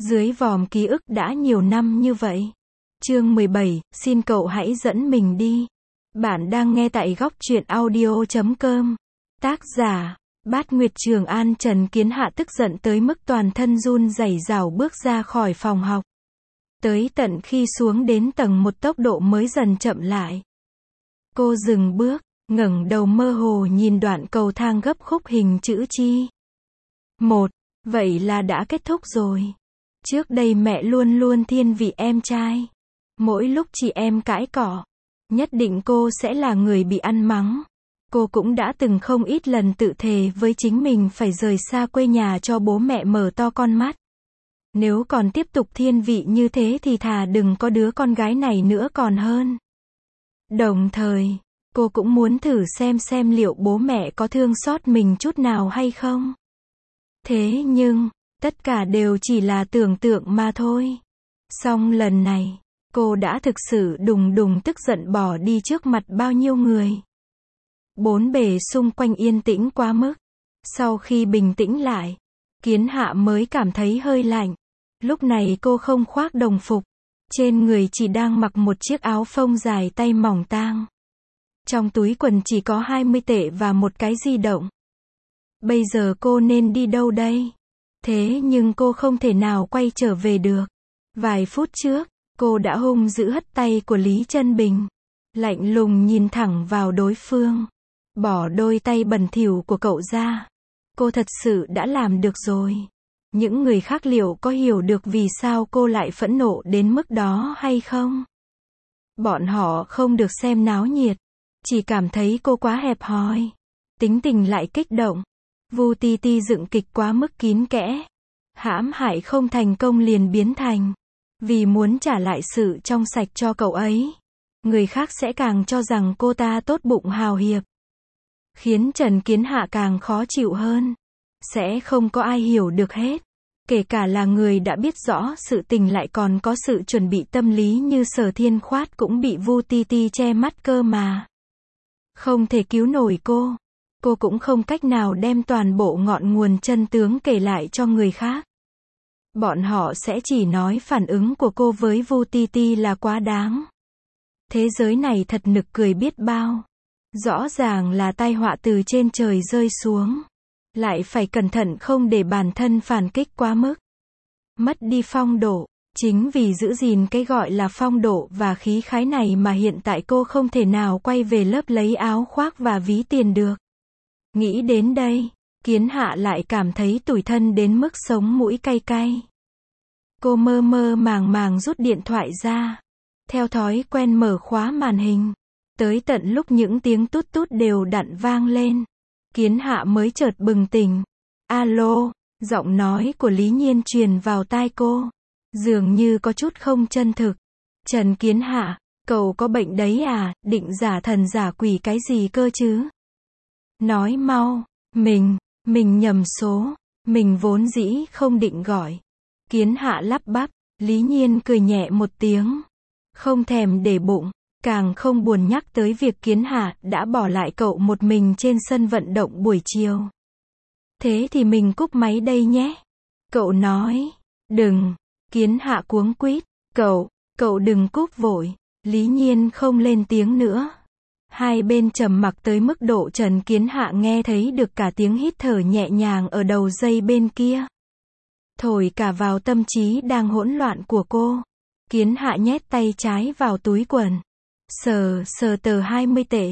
Dưới vòm ký ức đã nhiều năm như vậy. Chương 17, xin cậu hãy dẫn mình đi. Bạn đang nghe tại góc truyện audio.com. Tác giả, Bát Nguyệt Trường An. Trần Kiến Hạ tức giận tới mức toàn thân run rẩy rảo bước ra khỏi phòng học. Tới tận khi xuống đến tầng 1 tốc độ mới dần chậm lại. Cô dừng bước, ngẩng đầu mơ hồ nhìn đoạn cầu thang gấp khúc hình chữ chi. Vậy là đã kết thúc rồi. Trước đây mẹ luôn luôn thiên vị em trai. Mỗi lúc chị em cãi cọ, nhất định cô sẽ là người bị ăn mắng. Cô cũng đã từng không ít lần tự thề với chính mình phải rời xa quê nhà cho bố mẹ mở to con mắt. Nếu còn tiếp tục thiên vị như thế thì thà đừng có đứa con gái này nữa còn hơn. Đồng thời, cô cũng muốn thử xem liệu bố mẹ có thương xót mình chút nào hay không. Thế nhưng, tất cả đều chỉ là tưởng tượng mà thôi. Song lần này, cô đã thực sự đùng đùng tức giận bỏ đi trước mặt bao nhiêu người. Bốn bề xung quanh yên tĩnh quá mức. Sau khi bình tĩnh lại, Kiến Hạ mới cảm thấy hơi lạnh. Lúc này cô không khoác đồng phục. Trên người chỉ đang mặc một chiếc áo phông dài tay mỏng tang. Trong túi quần chỉ có 20 tệ và một cái di động. Bây giờ cô nên đi đâu đây? Thế nhưng cô không thể nào quay trở về được. Vài phút trước, cô đã hung dữ hất tay của Lý Chân Bình. Lạnh lùng nhìn thẳng vào đối phương. Bỏ đôi tay bẩn thỉu của cậu ra. Cô thật sự đã làm được rồi. Những người khác liệu có hiểu được vì sao cô lại phẫn nộ đến mức đó hay không? Bọn họ không được xem náo nhiệt. Chỉ cảm thấy cô quá hẹp hòi. Tính tình lại kích động. Vu Ti Ti dựng kịch quá mức kín kẽ. Hãm hại không thành công liền biến thành. Vì muốn trả lại sự trong sạch cho cậu ấy. Người khác sẽ càng cho rằng cô ta tốt bụng hào hiệp. Khiến Trần Kiến Hạ càng khó chịu hơn. Sẽ không có ai hiểu được hết. Kể cả là người đã biết rõ sự tình lại còn có sự chuẩn bị tâm lý như Sở Thiên Khoát cũng bị Vu Ti Ti che mắt cơ mà. Không thể cứu nổi cô. Cô cũng không cách nào đem toàn bộ ngọn nguồn chân tướng kể lại cho người khác. Bọn họ sẽ chỉ nói phản ứng của cô với Vu Ti Ti là quá đáng. Thế giới này thật nực cười biết bao. Rõ ràng là tai họa từ trên trời rơi xuống. Lại phải cẩn thận không để bản thân phản kích quá mức. Mất đi phong độ. Chính vì giữ gìn cái gọi là phong độ và khí khái này mà hiện tại cô không thể nào quay về lớp lấy áo khoác và ví tiền được. Nghĩ đến đây, Kiến Hạ lại cảm thấy tủi thân đến mức sống mũi cay cay. Cô mơ mơ màng màng rút điện thoại ra. Theo thói quen mở khóa màn hình. Tới tận lúc những tiếng tút tút đều đặn vang lên. Kiến Hạ mới chợt bừng tỉnh. Alo, giọng nói của Lý Nhiên truyền vào tai cô. Dường như có chút không chân thực. Trần Kiến Hạ, cậu có bệnh đấy à, định giả thần giả quỷ cái gì cơ chứ? Nói mau, mình nhầm số, mình vốn dĩ không định gọi. Kiến Hạ lắp bắp, Lý Nhiên cười nhẹ một tiếng. Không thèm để bụng, càng không buồn nhắc tới việc Kiến Hạ đã bỏ lại cậu một mình trên sân vận động buổi chiều. Thế thì mình cúp máy đây nhé. Cậu nói, đừng, Kiến Hạ cuống quýt, cậu đừng cúp vội. Lý Nhiên không lên tiếng nữa. Hai bên trầm mặc tới mức độ Trần Kiến Hạ nghe thấy được cả tiếng hít thở nhẹ nhàng ở đầu dây bên kia. Thổi cả vào tâm trí đang hỗn loạn của cô. Kiến Hạ nhét tay trái vào túi quần. Sờ tờ 20 tệ.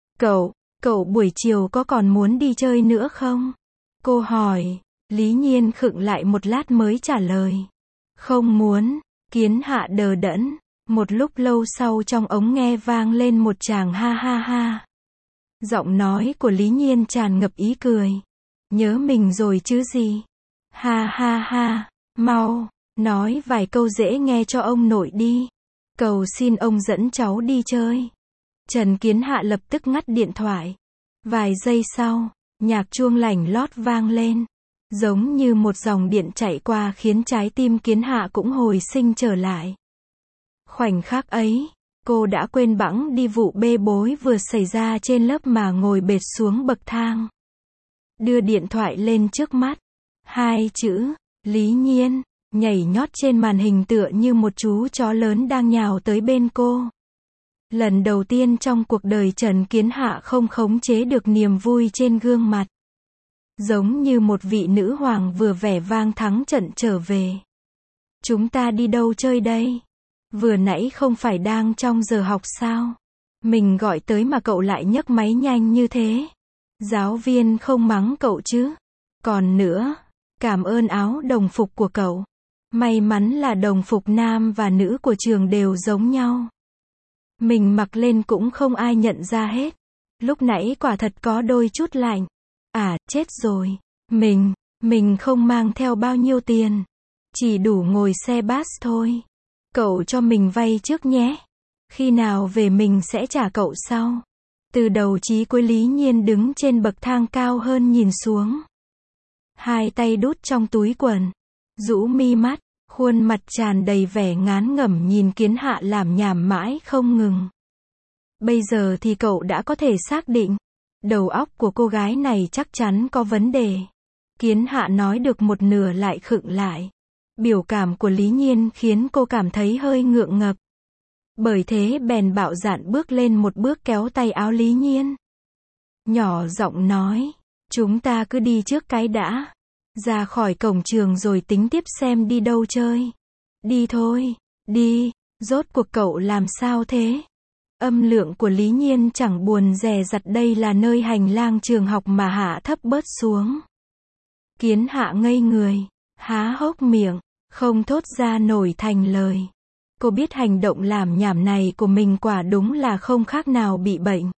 Cậu buổi chiều có còn muốn đi chơi nữa không? Cô hỏi. Lý Nhiên khựng lại một lát mới trả lời. Không muốn. Kiến Hạ đờ đẫn. Một lúc lâu sau trong ống nghe vang lên một tràng ha ha ha. Giọng nói của Lý Nhiên tràn ngập ý cười. Nhớ mình rồi chứ gì? Ha ha ha, mau, nói vài câu dễ nghe cho ông nội đi. Cầu xin ông dẫn cháu đi chơi. Trần Kiến Hạ lập tức ngắt điện thoại. Vài giây sau, nhạc chuông lành lót vang lên. Giống như một dòng điện chạy qua khiến trái tim Kiến Hạ cũng hồi sinh trở lại. Khoảnh khắc ấy, cô đã quên bẵng đi vụ bê bối vừa xảy ra trên lớp mà ngồi bệt xuống bậc thang. Đưa điện thoại lên trước mắt. Hai chữ, Lý Nhiên. nhảy nhót trên màn hình tựa như một chú chó lớn đang nhào tới bên cô. Lần đầu tiên trong cuộc đời Trần Kiến Hạ không khống chế được niềm vui trên gương mặt. Giống như một vị nữ hoàng vừa vẻ vang thắng trận trở về. Chúng ta đi đâu chơi đây? Vừa nãy không phải đang trong giờ học sao? Mình gọi tới mà cậu lại nhấc máy nhanh như thế. Giáo viên không mắng cậu chứ? Còn nữa, cảm ơn áo đồng phục của cậu. May mắn là đồng phục nam và nữ của trường đều giống nhau. Mình mặc lên cũng không ai nhận ra hết. Lúc nãy quả thật có đôi chút lạnh. À, chết rồi. Mình không mang theo bao nhiêu tiền. Chỉ đủ ngồi xe bus thôi. Cậu cho mình vay trước nhé. Khi nào về mình sẽ trả cậu sau. Từ đầu chí cuối Lý Nhiên đứng trên bậc thang cao hơn nhìn xuống. Hai tay đút trong túi quần. Rũ mi mắt, khuôn mặt tràn đầy vẻ ngán ngẩm nhìn Kiến Hạ làm nhảm mãi không ngừng. Bây giờ thì cậu đã có thể xác định. Đầu óc của cô gái này chắc chắn có vấn đề. Kiến Hạ nói được một nửa lại khựng lại. Biểu cảm của Lý Nhiên khiến cô cảm thấy hơi ngượng ngập. Bởi thế bèn bạo dạn bước lên một bước kéo tay áo Lý Nhiên. Nhỏ giọng nói, chúng ta cứ đi trước cái đã. Ra khỏi cổng trường rồi tính tiếp xem đi đâu chơi. Đi thôi, đi, rốt cuộc cậu làm sao thế? Âm lượng của Lý Nhiên chẳng buồn dè dặt đây là nơi hành lang trường học mà hạ thấp bớt xuống. Kiến Hạ ngây người, há hốc miệng, không thốt ra nổi thành lời. Cô biết hành động làm nhảm này của mình quả đúng là không khác nào bị bệnh.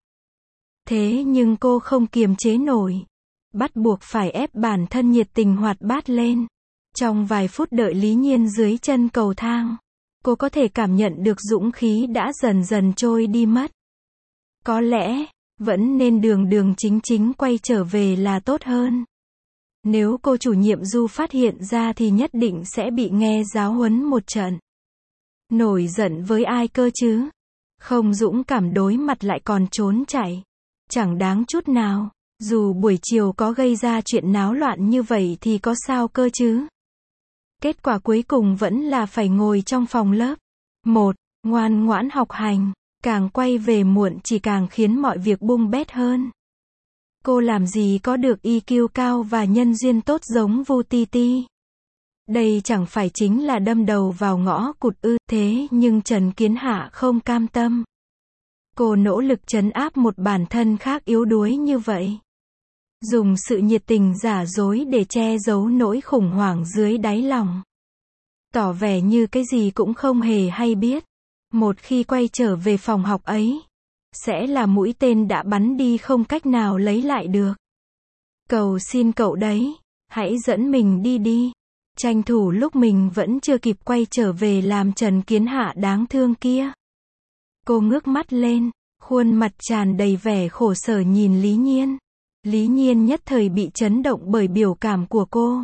Thế nhưng cô không kiềm chế nổi. Bắt buộc phải ép bản thân nhiệt tình hoạt bát lên. Trong vài phút đợi Lý Nhiên dưới chân cầu thang, cô có thể cảm nhận được dũng khí đã dần dần trôi đi mất. Có lẽ, vẫn nên đường chính chính quay trở về là tốt hơn. Nếu cô chủ nhiệm Du phát hiện ra thì nhất định sẽ bị nghe giáo huấn một trận. Nổi giận với ai cơ chứ? Không dũng cảm đối mặt lại còn trốn chạy. Chẳng đáng chút nào. Dù buổi chiều có gây ra chuyện náo loạn như vậy thì có sao cơ chứ? Kết quả cuối cùng vẫn là phải ngồi trong phòng lớp. Ngoan ngoãn học hành. Càng quay về muộn chỉ càng khiến mọi việc bung bét hơn. Cô làm gì có được EQ cao và nhân duyên tốt giống Vu Ti Ti. Đây chẳng phải chính là đâm đầu vào ngõ cụt ư? Thế nhưng Trần Kiến Hạ không cam tâm. Cô nỗ lực trấn áp một bản thân khác yếu đuối như vậy. Dùng sự nhiệt tình giả dối để che giấu nỗi khủng hoảng dưới đáy lòng. Tỏ vẻ như cái gì cũng không hề hay biết. Một khi quay trở về phòng học ấy, sẽ là mũi tên đã bắn đi không cách nào lấy lại được. Cầu xin cậu đấy, hãy dẫn mình đi đi. Tranh thủ lúc mình vẫn chưa kịp quay trở về làm Trần Kiến Hạ đáng thương kia. Cô ngước mắt lên, khuôn mặt tràn đầy vẻ khổ sở nhìn Lý Nhiên. Lý Nhiên nhất thời bị chấn động bởi biểu cảm của cô.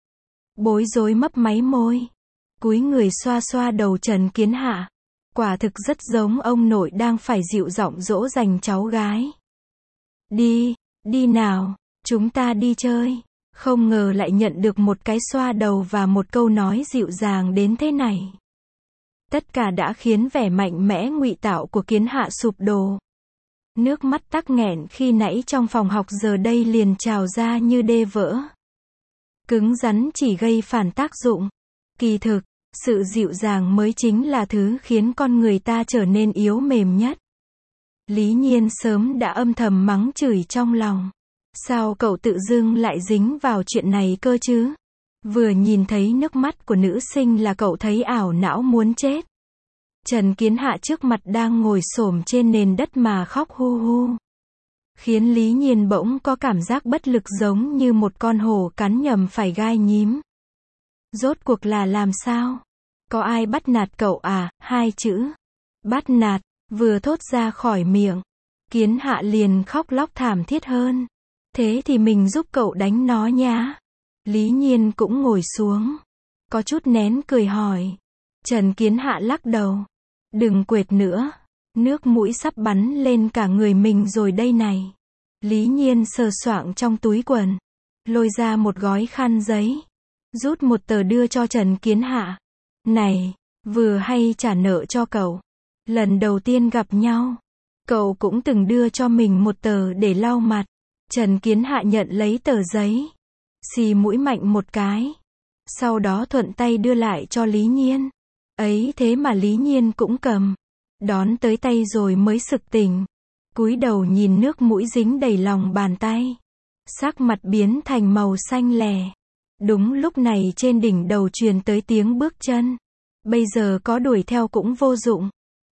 Bối rối mấp máy môi. Cúi người xoa xoa đầu Trần Kiến Hạ. Quả thực rất giống ông nội đang phải dịu giọng dỗ dành cháu gái. Đi nào, chúng ta đi chơi. Không ngờ lại nhận được một cái xoa đầu và một câu nói dịu dàng đến thế này. Tất cả đã khiến vẻ mạnh mẽ ngụy tạo của Kiến Hạ sụp đổ. Nước mắt tắc nghẹn khi nãy trong phòng học giờ đây liền trào ra như đê vỡ. Cứng rắn chỉ gây phản tác dụng. Kỳ thực, sự dịu dàng mới chính là thứ khiến con người ta trở nên yếu mềm nhất. Lý Nhiên sớm đã âm thầm mắng chửi trong lòng. Sao cậu tự dưng lại dính vào chuyện này cơ chứ? Vừa nhìn thấy nước mắt của nữ sinh là cậu thấy ảo não muốn chết. Trần Kiến Hạ trước mặt đang ngồi xổm trên nền đất mà khóc hu hu. Khiến Lý Nhiên bỗng có cảm giác bất lực giống như một con hổ cắn nhầm phải gai nhím. Rốt cuộc là làm sao? Có ai bắt nạt cậu à? Hai chữ. Bắt nạt, vừa thốt ra khỏi miệng. Kiến Hạ liền khóc lóc thảm thiết hơn. Thế thì mình giúp cậu đánh nó nhá. Lý Nhiên cũng ngồi xuống. Có chút nén cười hỏi. Trần Kiến Hạ lắc đầu. Đừng quệt nữa. Nước mũi sắp bắn lên cả người mình rồi đây này. Lý Nhiên sờ soạng trong túi quần. Lôi ra một gói khăn giấy. rút một tờ đưa cho Trần Kiến Hạ. Này, vừa hay trả nợ cho cậu. Lần đầu tiên gặp nhau, cậu cũng từng đưa cho mình một tờ để lau mặt. Trần Kiến Hạ nhận lấy tờ giấy, xì mũi mạnh một cái. Sau đó thuận tay đưa lại cho Lý Nhiên. Ấy thế mà Lý Nhiên cũng cầm. Đón tới tay rồi mới sực tỉnh. Cúi đầu nhìn nước mũi dính đầy lòng bàn tay. Sắc mặt biến thành màu xanh lè. Đúng lúc này trên đỉnh đầu truyền tới tiếng bước chân. Bây giờ có đuổi theo cũng vô dụng.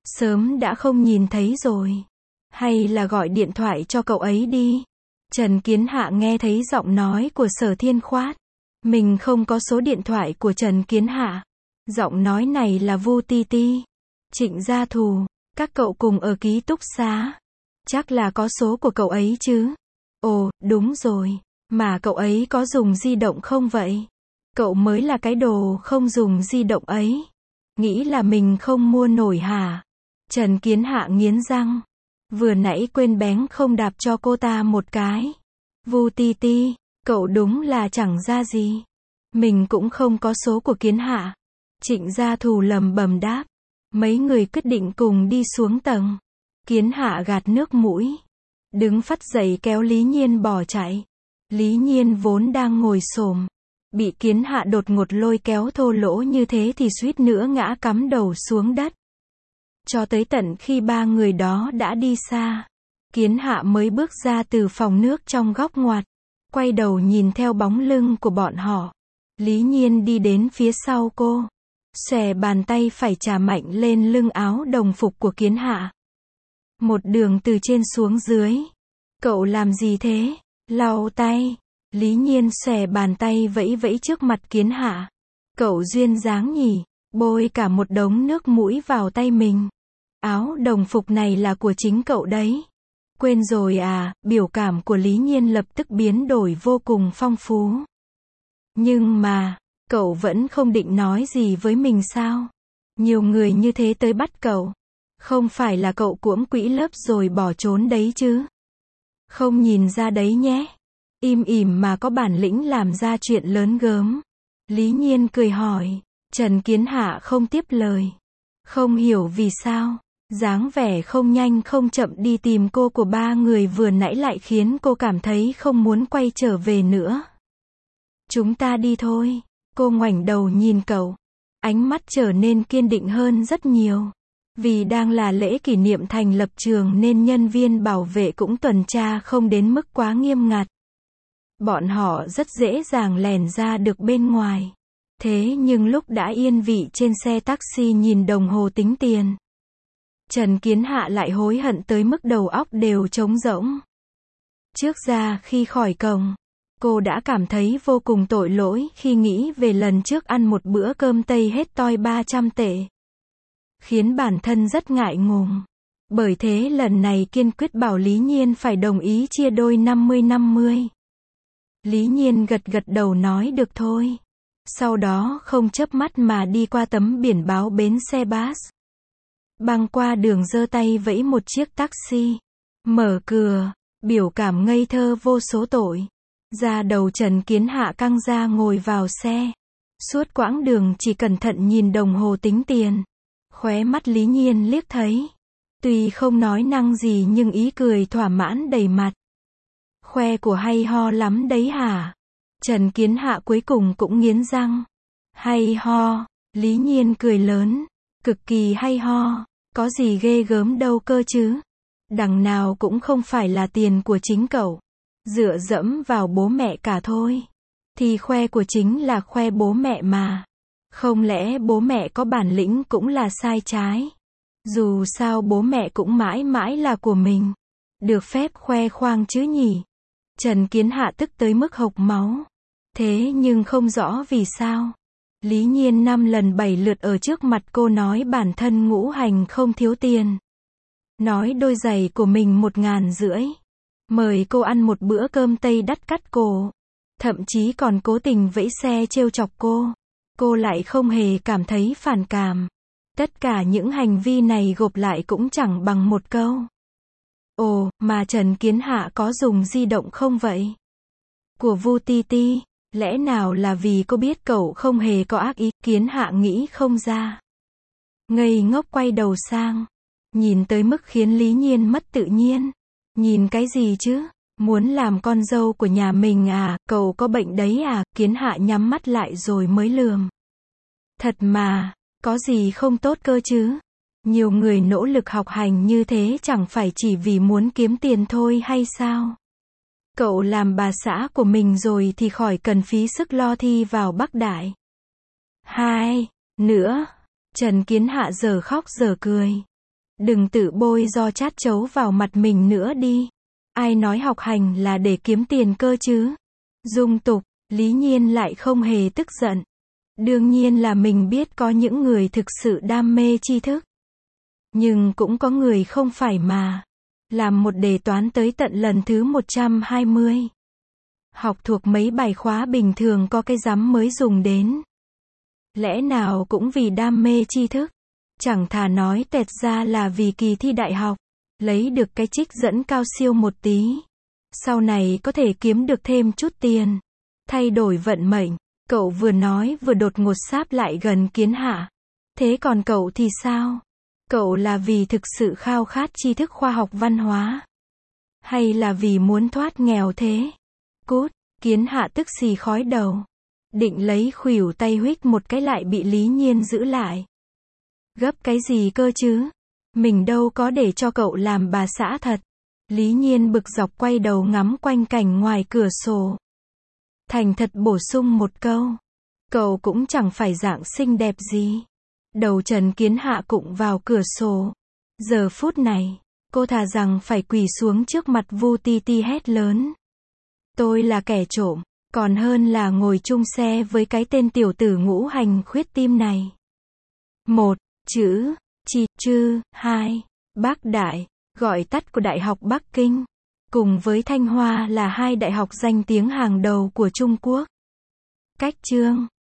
Sớm đã không nhìn thấy rồi. Hay là gọi điện thoại cho cậu ấy đi. Trần Kiến Hạ nghe thấy giọng nói của Sở Thiên Khoát. Mình không có số điện thoại của Trần Kiến Hạ. Giọng nói này là Vu Ti Ti, Trịnh Gia Thù, các cậu cùng ở ký túc xá. Chắc là có số của cậu ấy chứ. Ồ, đúng rồi. Mà cậu ấy có dùng di động không vậy? Cậu mới là cái đồ không dùng di động ấy. Nghĩ là mình không mua nổi hả? Trần Kiến Hạ nghiến răng. Vừa nãy quên bén không đạp cho cô ta một cái. Vu Ti Ti, cậu đúng là chẳng ra gì. Mình cũng không có số của Kiến Hạ. Trịnh Gia Thù lầm bầm đáp. Mấy người quyết định cùng đi xuống tầng. Kiến Hạ gạt nước mũi. Đứng phắt dậy kéo Lý Nhiên bỏ chạy. Lý Nhiên vốn đang ngồi xổm. Bị Kiến Hạ đột ngột lôi kéo thô lỗ như thế thì suýt nữa ngã cắm đầu xuống đất. Cho tới tận khi ba người đó đã đi xa. Kiến Hạ mới bước ra từ phòng nước trong góc ngoặt. Quay đầu nhìn theo bóng lưng của bọn họ. Lý Nhiên đi đến phía sau cô. Xòe bàn tay phải chà mạnh lên lưng áo đồng phục của Kiến Hạ. Một đường từ trên xuống dưới. Cậu làm gì thế? Lau tay. Lý Nhiên xòe bàn tay vẫy vẫy trước mặt Kiến Hạ. Cậu duyên dáng nhỉ, bôi cả một đống nước mũi vào tay mình. Áo đồng phục này là của chính cậu đấy. Quên rồi à? Biểu cảm của Lý Nhiên lập tức biến đổi vô cùng phong phú. Nhưng mà, cậu vẫn không định nói gì với mình sao? Nhiều người như thế tới bắt cậu. Không phải là cậu cuỗm quỹ lớp rồi bỏ trốn đấy chứ? Không nhìn ra đấy nhé. Im ỉm mà có bản lĩnh làm ra chuyện lớn gớm. Lý Nhiên cười hỏi. Trần Kiến Hạ không tiếp lời. Không hiểu vì sao, dáng vẻ không nhanh không chậm đi tìm cô của ba người vừa nãy lại khiến cô cảm thấy không muốn quay trở về nữa. Chúng ta đi thôi. Cô ngoảnh đầu nhìn cậu. Ánh mắt trở nên kiên định hơn rất nhiều. Vì đang là lễ kỷ niệm thành lập trường nên nhân viên bảo vệ cũng tuần tra không đến mức quá nghiêm ngặt. Bọn họ rất dễ dàng lèn ra được bên ngoài. Thế nhưng lúc đã yên vị trên xe taxi nhìn đồng hồ tính tiền, Trần Kiến Hạ lại hối hận tới mức đầu óc đều trống rỗng. Trước ra khi khỏi cổng, cô đã cảm thấy vô cùng tội lỗi khi nghĩ về lần trước ăn một bữa cơm Tây hết toi 300 tệ. Khiến bản thân rất ngại ngùng. Bởi thế lần này kiên quyết bảo Lý Nhiên phải đồng ý chia đôi 50-50. Lý Nhiên gật gật đầu nói được thôi. Sau đó không chớp mắt mà đi qua tấm biển báo bến xe bus. Băng qua đường giơ tay vẫy một chiếc taxi. Mở cửa, biểu cảm ngây thơ vô số tội. Da đầu Trần Kiến Hạ căng ra ngồi vào xe. Suốt quãng đường chỉ cẩn thận nhìn đồng hồ tính tiền. Khóe mắt Lý Nhiên liếc thấy. Tuy không nói năng gì nhưng ý cười thỏa mãn đầy mặt. Khoe của hay ho lắm đấy hả? Trần Kiến Hạ cuối cùng cũng nghiến răng. Hay ho, Lý Nhiên cười lớn. Cực kỳ hay ho, có gì ghê gớm đâu cơ chứ. Đằng nào cũng không phải là tiền của chính cậu. Dựa dẫm vào bố mẹ cả thôi. Thì khoe của chính là khoe bố mẹ mà. Không lẽ bố mẹ có bản lĩnh cũng là sai trái? Dù sao bố mẹ cũng mãi mãi là của mình. Được phép khoe khoang chứ nhỉ? Trần Kiến Hạ tức tới mức hộc máu. Thế nhưng không rõ vì sao. Lý Nhiên 5 lần 7 lượt ở trước mặt cô nói bản thân ngũ hành không thiếu tiền. Nói đôi giày của mình 1.500. Mời cô ăn một bữa cơm Tây đắt cắt cổ. Thậm chí còn cố tình vẫy xe trêu chọc cô. Cô lại không hề cảm thấy phản cảm. Tất cả những hành vi này gộp lại cũng chẳng bằng một câu. Ồ, mà Trần Kiến Hạ có dùng di động không vậy? Của Vu Ti Ti, Lẽ nào là vì cô biết cậu không hề có ác ý, Kiến Hạ nghĩ không ra. Ngây ngốc quay đầu sang. Nhìn tới mức khiến Lý Nhiên mất tự nhiên. Nhìn cái gì chứ? Muốn làm con dâu của nhà mình à, cậu có bệnh đấy à, Kiến Hạ nhắm mắt lại rồi mới lườm. Thật mà, có gì không tốt cơ chứ? Nhiều người nỗ lực học hành như thế chẳng phải chỉ vì muốn kiếm tiền thôi hay sao? Cậu làm bà xã của mình rồi thì khỏi cần phí sức lo thi vào Bắc Đại. Hai, nữa, Trần Kiến Hạ giờ khóc giờ cười. Đừng tự bôi do chát chấu vào mặt mình nữa đi. Ai nói học hành là để kiếm tiền cơ chứ? Dung tục, Lý Nhiên lại không hề tức giận. Đương nhiên là mình biết có những người thực sự đam mê tri thức. Nhưng cũng có người không phải mà. Làm một đề toán tới tận lần thứ 120. Học thuộc mấy bài khóa bình thường có cái rắm mới dùng đến. Lẽ nào cũng vì đam mê tri thức. Chẳng thà nói tẹt ra là vì kỳ thi đại học. Lấy được cái trích dẫn cao siêu một tí. Sau này có thể kiếm được thêm chút tiền. Thay đổi vận mệnh. Cậu vừa nói vừa đột ngột sáp lại gần Kiến Hạ. Thế còn cậu thì sao? Cậu là vì thực sự khao khát tri thức khoa học văn hóa? Hay là vì muốn thoát nghèo thế? Cút, Kiến Hạ tức xì khói đầu. Định lấy khuỷu tay huých một cái lại bị Lý Nhiên giữ lại. Gấp cái gì cơ chứ? Mình đâu có để cho cậu làm bà xã thật. Lý Nhiên bực dọc quay đầu ngắm quanh cảnh ngoài cửa sổ. Thành thật bổ sung một câu. Cậu cũng chẳng phải dạng xinh đẹp gì. Đầu Trần Kiến Hạ cụng vào cửa sổ. Giờ phút này, cô thà rằng phải quỳ xuống trước mặt Vu Ti Ti hét lớn. Tôi là kẻ trộm, còn hơn là ngồi chung xe với cái tên tiểu tử ngũ hành khuyết tim này. 1. Chữ, chi, chư, 2. Bắc Đại, gọi tắt của Đại học Bắc Kinh. Cùng với Thanh Hoa là hai đại học danh tiếng hàng đầu của Trung Quốc. Cách chương